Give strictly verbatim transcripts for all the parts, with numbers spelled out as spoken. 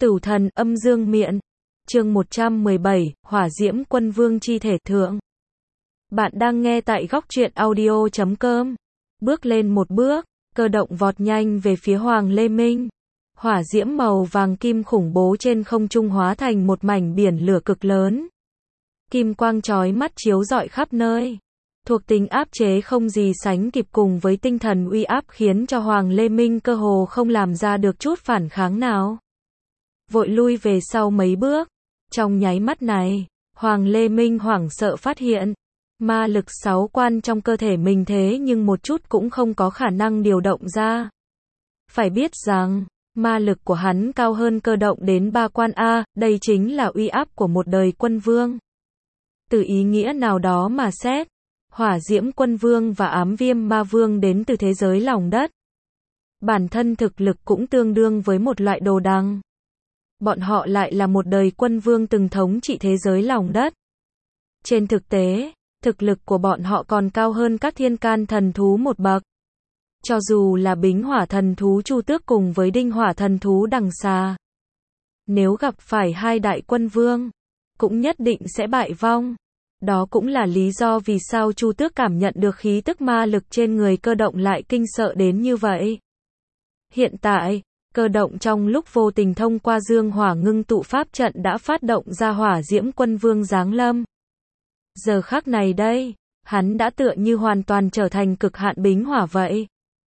Tửu thần âm dương miện. Chương một trăm mười bảy, Hỏa Diễm Quân Vương chi thể thượng. Bạn đang nghe tại góc truyện audio chấm com. Bước lên một bước, cơ động vọt nhanh về phía Hoàng Lê Minh. Hỏa diễm màu vàng kim khủng bố trên không trung hóa thành một mảnh biển lửa cực lớn. Kim quang chói mắt chiếu rọi khắp nơi. Thuộc tính áp chế không gì sánh kịp cùng với tinh thần uy áp khiến cho Hoàng Lê Minh cơ hồ không làm ra được chút phản kháng nào. Vội lui về sau mấy bước. Trong nháy mắt này, Hoàng Lê Minh hoảng sợ phát hiện, ma lực sáu quan trong cơ thể mình thế nhưng một chút cũng không có khả năng điều động ra. Phải biết rằng, ma lực của hắn cao hơn cơ động đến ba quan A, đây chính là uy áp của một đời quân vương. Từ ý nghĩa nào đó mà xét, Hỏa Diễm Quân Vương và Ám Viêm Ma Vương đến từ thế giới lòng đất. Bản thân thực lực cũng tương đương với một loại đồ đằng. Bọn họ lại là một đời quân vương từng thống trị thế giới lòng đất. Trên thực tế, thực lực của bọn họ còn cao hơn các thiên can thần thú một bậc. Cho dù là Bính Hỏa thần thú Chu Tước cùng với Đinh Hỏa thần thú Đằng Xà. Nếu gặp phải hai đại quân vương, cũng nhất định sẽ bại vong. Đó cũng là lý do vì sao Chu Tước cảm nhận được khí tức ma lực trên người cơ động lại kinh sợ đến như vậy. Hiện tại, cơ động trong lúc vô tình thông qua dương hỏa ngưng tụ pháp trận đã phát động ra Hỏa Diễm Quân Vương giáng lâm. Giờ khắc này đây, hắn đã tựa như hoàn toàn trở thành cực hạn bính hỏa vậy.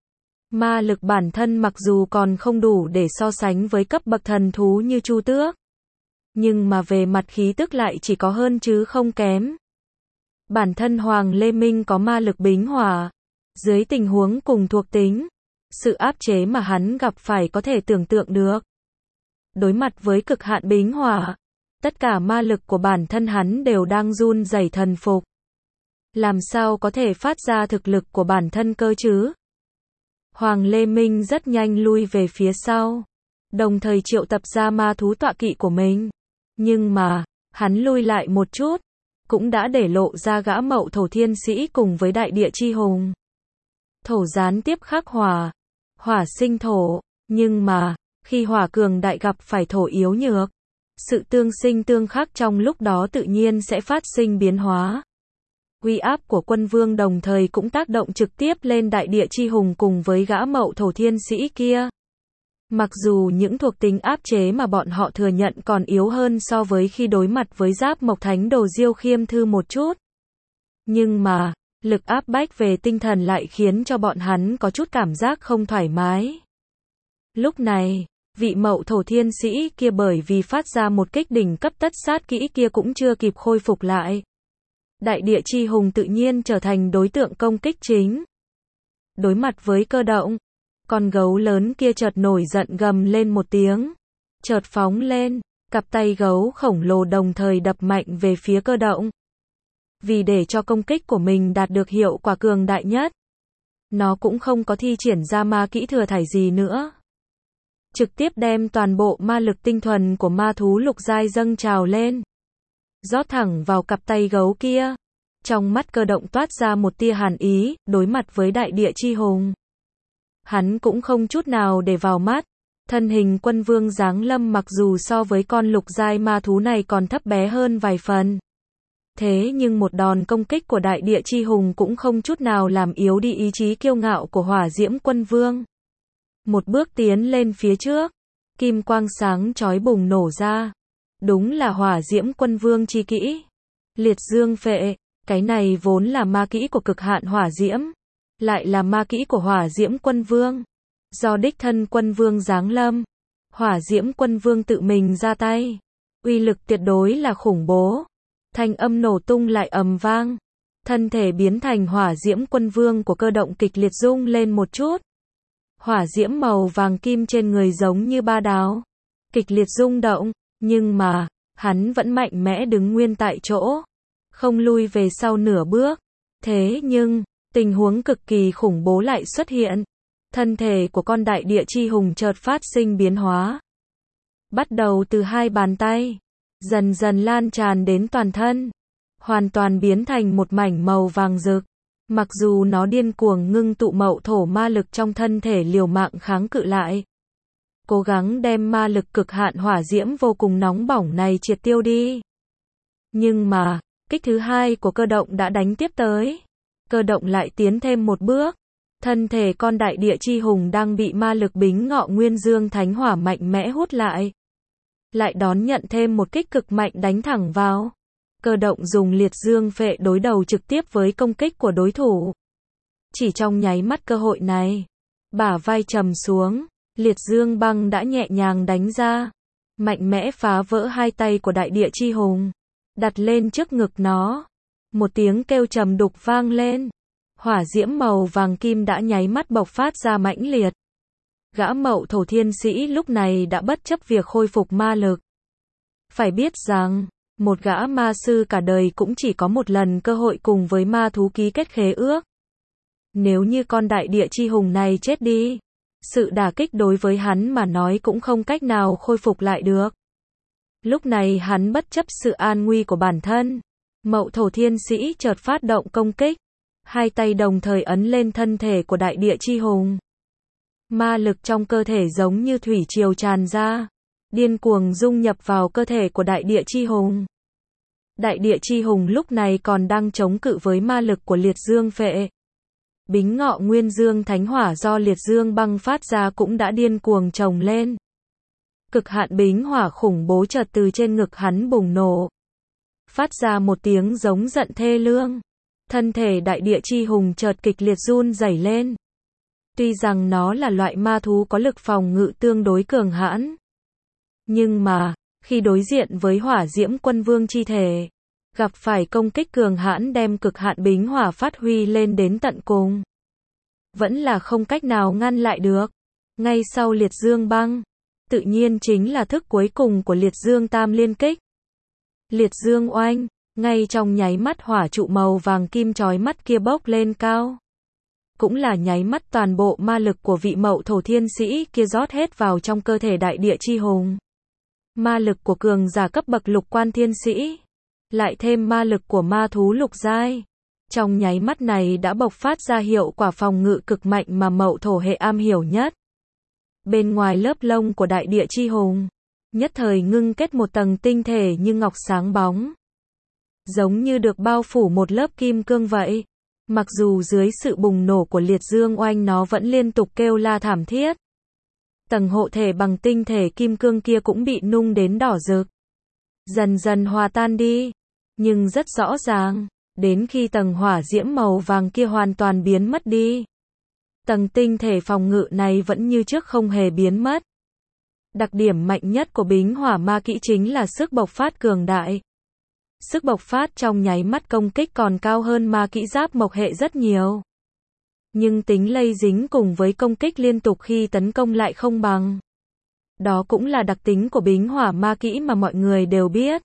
Ma lực bản thân mặc dù còn không đủ để so sánh với cấp bậc thần thú như Chu Tước, nhưng mà về mặt khí tức lại chỉ có hơn chứ không kém. Bản thân Hoàng Lê Minh có ma lực bính hỏa, dưới tình huống cùng thuộc tính, sự áp chế mà hắn gặp phải có thể tưởng tượng được. Đối mặt với cực hạn bính hỏa, tất cả ma lực của bản thân hắn đều đang run rẩy thần phục. Làm sao có thể phát ra thực lực của bản thân cơ chứ? Hoàng Lê Minh rất nhanh lui về phía sau, đồng thời triệu tập ra ma thú tọa kỵ của mình. Nhưng mà, hắn lui lại một chút, cũng đã để lộ ra gã Mậu Thổ Thiên Sĩ cùng với đại địa chi hùng. Thổ gián tiếp khắc hỏa, hỏa sinh thổ, nhưng mà, khi hỏa cường đại gặp phải thổ yếu nhược, sự tương sinh tương khắc trong lúc đó tự nhiên sẽ phát sinh biến hóa. Uy áp của quân vương đồng thời cũng tác động trực tiếp lên đại địa chi hùng cùng với gã Mậu Thổ Thiên Sĩ kia. Mặc dù những thuộc tính áp chế mà bọn họ thừa nhận còn yếu hơn so với khi đối mặt với Giáp Mộc Thánh Đồ Diêu Khiêm Thư một chút. Nhưng mà, lực áp bách về tinh thần lại khiến cho bọn hắn có chút cảm giác không thoải mái. Lúc này, vị Mậu Thổ Thiên Sĩ kia bởi vì phát ra một kích đỉnh cấp tất sát kỹ kia cũng chưa kịp khôi phục lại. Đại địa chi hùng tự nhiên trở thành đối tượng công kích chính. Đối mặt với cơ động, con gấu lớn kia chợt nổi giận gầm lên một tiếng, chợt phóng lên, cặp tay gấu khổng lồ đồng thời đập mạnh về phía cơ động. Vì để cho công kích của mình đạt được hiệu quả cường đại nhất, nó cũng không có thi triển ra ma kỹ thừa thải gì nữa. Trực tiếp đem toàn bộ ma lực tinh thuần của ma thú lục giai dâng trào lên, rót thẳng vào cặp tay gấu kia. Trong mắt cơ động toát ra một tia hàn ý, đối mặt với đại địa chi hùng. Hắn cũng không chút nào để vào mắt. Thân hình quân vương giáng lâm mặc dù so với con lục giai ma thú này còn thấp bé hơn vài phần. Thế nhưng một đòn công kích của đại địa chi hùng cũng không chút nào làm yếu đi ý chí kiêu ngạo của Hỏa Diễm Quân Vương. Một bước tiến lên phía trước, kim quang sáng chói bùng nổ ra. Đúng là Hỏa Diễm Quân Vương chi kỹ. Liệt dương phệ, cái này vốn là ma kỹ của cực hạn hỏa diễm, lại là ma kỹ của Hỏa Diễm Quân Vương. Do đích thân quân vương giáng lâm, Hỏa Diễm Quân Vương tự mình ra tay, uy lực tuyệt đối là khủng bố. Thanh âm nổ tung lại ầm vang, thân thể biến thành Hỏa Diễm Quân Vương của cơ động kịch liệt rung lên một chút. Hỏa diễm màu vàng kim trên người giống như ba đáo, kịch liệt rung động, nhưng mà, hắn vẫn mạnh mẽ đứng nguyên tại chỗ, không lui về sau nửa bước. Thế nhưng, tình huống cực kỳ khủng bố lại xuất hiện. Thân thể của con đại địa chi hùng chợt phát sinh biến hóa. Bắt đầu từ hai bàn tay, dần dần lan tràn đến toàn thân, hoàn toàn biến thành một mảnh màu vàng rực. Mặc dù nó điên cuồng ngưng tụ mậu thổ ma lực trong thân thể liều mạng kháng cự lại, cố gắng đem ma lực cực hạn hỏa diễm vô cùng nóng bỏng này triệt tiêu đi. Nhưng mà, kích thứ hai của cơ động đã đánh tiếp tới. Cơ động lại tiến thêm một bước. Thân thể con đại địa chi hùng đang bị ma lực bính ngọ nguyên dương thánh hỏa mạnh mẽ hút lại. Lại đón nhận thêm một kích cực mạnh đánh thẳng vào. Cơ động dùng liệt dương phệ đối đầu trực tiếp với công kích của đối thủ. Chỉ trong nháy mắt cơ hội này, bả vai trầm xuống, liệt dương băng đã nhẹ nhàng đánh ra, mạnh mẽ phá vỡ hai tay của đại địa chi hùng, đặt lên trước ngực nó. Một tiếng kêu trầm đục vang lên, hỏa diễm màu vàng kim đã nháy mắt bộc phát ra mãnh liệt. Gã Mậu Thổ Thiên Sĩ lúc này đã bất chấp việc khôi phục ma lực. Phải biết rằng, một gã ma sư cả đời cũng chỉ có một lần cơ hội cùng với ma thú ký kết khế ước. Nếu như con đại địa chi hùng này chết đi, sự đả kích đối với hắn mà nói cũng không cách nào khôi phục lại được. Lúc này hắn bất chấp sự an nguy của bản thân, Mậu Thổ Thiên Sĩ chợt phát động công kích, hai tay đồng thời ấn lên thân thể của đại địa chi hùng. Ma lực trong cơ thể giống như thủy triều tràn ra, điên cuồng dung nhập vào cơ thể của đại địa chi hùng. Đại địa chi hùng lúc này còn đang chống cự với ma lực của liệt dương phệ. Bính ngọ nguyên dương thánh hỏa do liệt dương băng phát ra cũng đã điên cuồng chồng lên. Cực hạn bính hỏa khủng bố chợt từ trên ngực hắn bùng nổ, phát ra một tiếng giống giận thê lương. Thân thể đại địa chi hùng chợt kịch liệt run rẩy lên. Tuy rằng nó là loại ma thú có lực phòng ngự tương đối cường hãn, nhưng mà, khi đối diện với hỏa diễm quân vương chi thể, gặp phải công kích cường hãn đem cực hạn bính hỏa phát huy lên đến tận cùng, vẫn là không cách nào ngăn lại được. Ngay sau liệt dương băng, tự nhiên chính là thức cuối cùng của liệt dương tam liên kích. Liệt dương oanh, ngay trong nháy mắt hỏa trụ màu vàng kim chói mắt kia bốc lên cao. Cũng là nháy mắt toàn bộ ma lực của vị Mậu Thổ Thiên Sĩ kia rót hết vào trong cơ thể đại địa chi hùng. Ma lực của cường giả cấp bậc lục quan thiên sĩ, lại thêm ma lực của ma thú lục giai, trong nháy mắt này đã bộc phát ra hiệu quả phòng ngự cực mạnh mà Mậu Thổ hệ am hiểu nhất. Bên ngoài lớp lông của đại địa chi hùng, nhất thời ngưng kết một tầng tinh thể như ngọc sáng bóng, giống như được bao phủ một lớp kim cương vậy. Mặc dù dưới sự bùng nổ của liệt dương oanh nó vẫn liên tục kêu la thảm thiết. Tầng hộ thể bằng tinh thể kim cương kia cũng bị nung đến đỏ rực, dần dần hòa tan đi. Nhưng rất rõ ràng, đến khi tầng hỏa diễm màu vàng kia hoàn toàn biến mất đi, tầng tinh thể phòng ngự này vẫn như trước không hề biến mất. Đặc điểm mạnh nhất của bính hỏa ma kỹ chính là sức bộc phát cường đại. Sức bộc phát trong nháy mắt công kích còn cao hơn ma kỹ giáp mộc hệ rất nhiều. Nhưng tính lây dính cùng với công kích liên tục khi tấn công lại không bằng. Đó cũng là đặc tính của bính hỏa ma kỹ mà mọi người đều biết.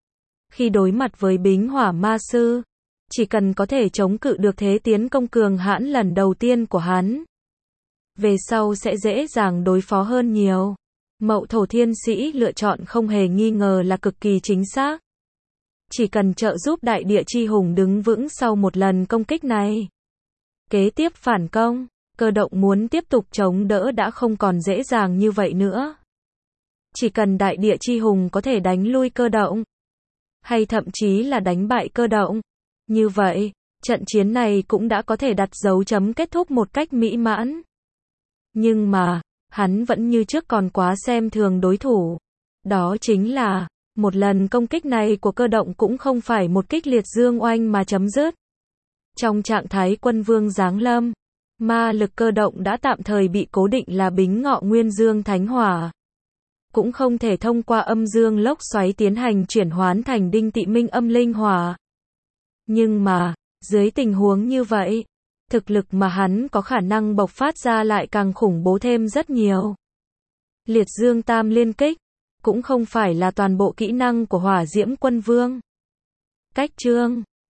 Khi đối mặt với bính hỏa ma sư, chỉ cần có thể chống cự được thế tiến công cường hãn lần đầu tiên của hắn, về sau sẽ dễ dàng đối phó hơn nhiều. Mậu Thổ Thiên Sĩ lựa chọn không hề nghi ngờ là cực kỳ chính xác. Chỉ cần trợ giúp đại địa chi hùng đứng vững sau một lần công kích này, kế tiếp phản công, cơ động muốn tiếp tục chống đỡ đã không còn dễ dàng như vậy nữa. Chỉ cần đại địa chi hùng có thể đánh lui cơ động, hay thậm chí là đánh bại cơ động, như vậy, trận chiến này cũng đã có thể đặt dấu chấm kết thúc một cách mỹ mãn. Nhưng mà, hắn vẫn như trước còn quá xem thường đối thủ. Đó chính là, một lần công kích này của cơ động cũng không phải một kích liệt dương oanh mà chấm dứt. Trong trạng thái quân vương giáng lâm, ma lực cơ động đã tạm thời bị cố định là bính ngọ nguyên dương thánh hỏa. Cũng không thể thông qua âm dương lốc xoáy tiến hành chuyển hoán thành đinh tị minh âm linh hỏa. Nhưng mà, dưới tình huống như vậy, thực lực mà hắn có khả năng bộc phát ra lại càng khủng bố thêm rất nhiều. Liệt dương tam liên kích, cũng không phải là toàn bộ kỹ năng của hỏa diễm quân vương. Cách chương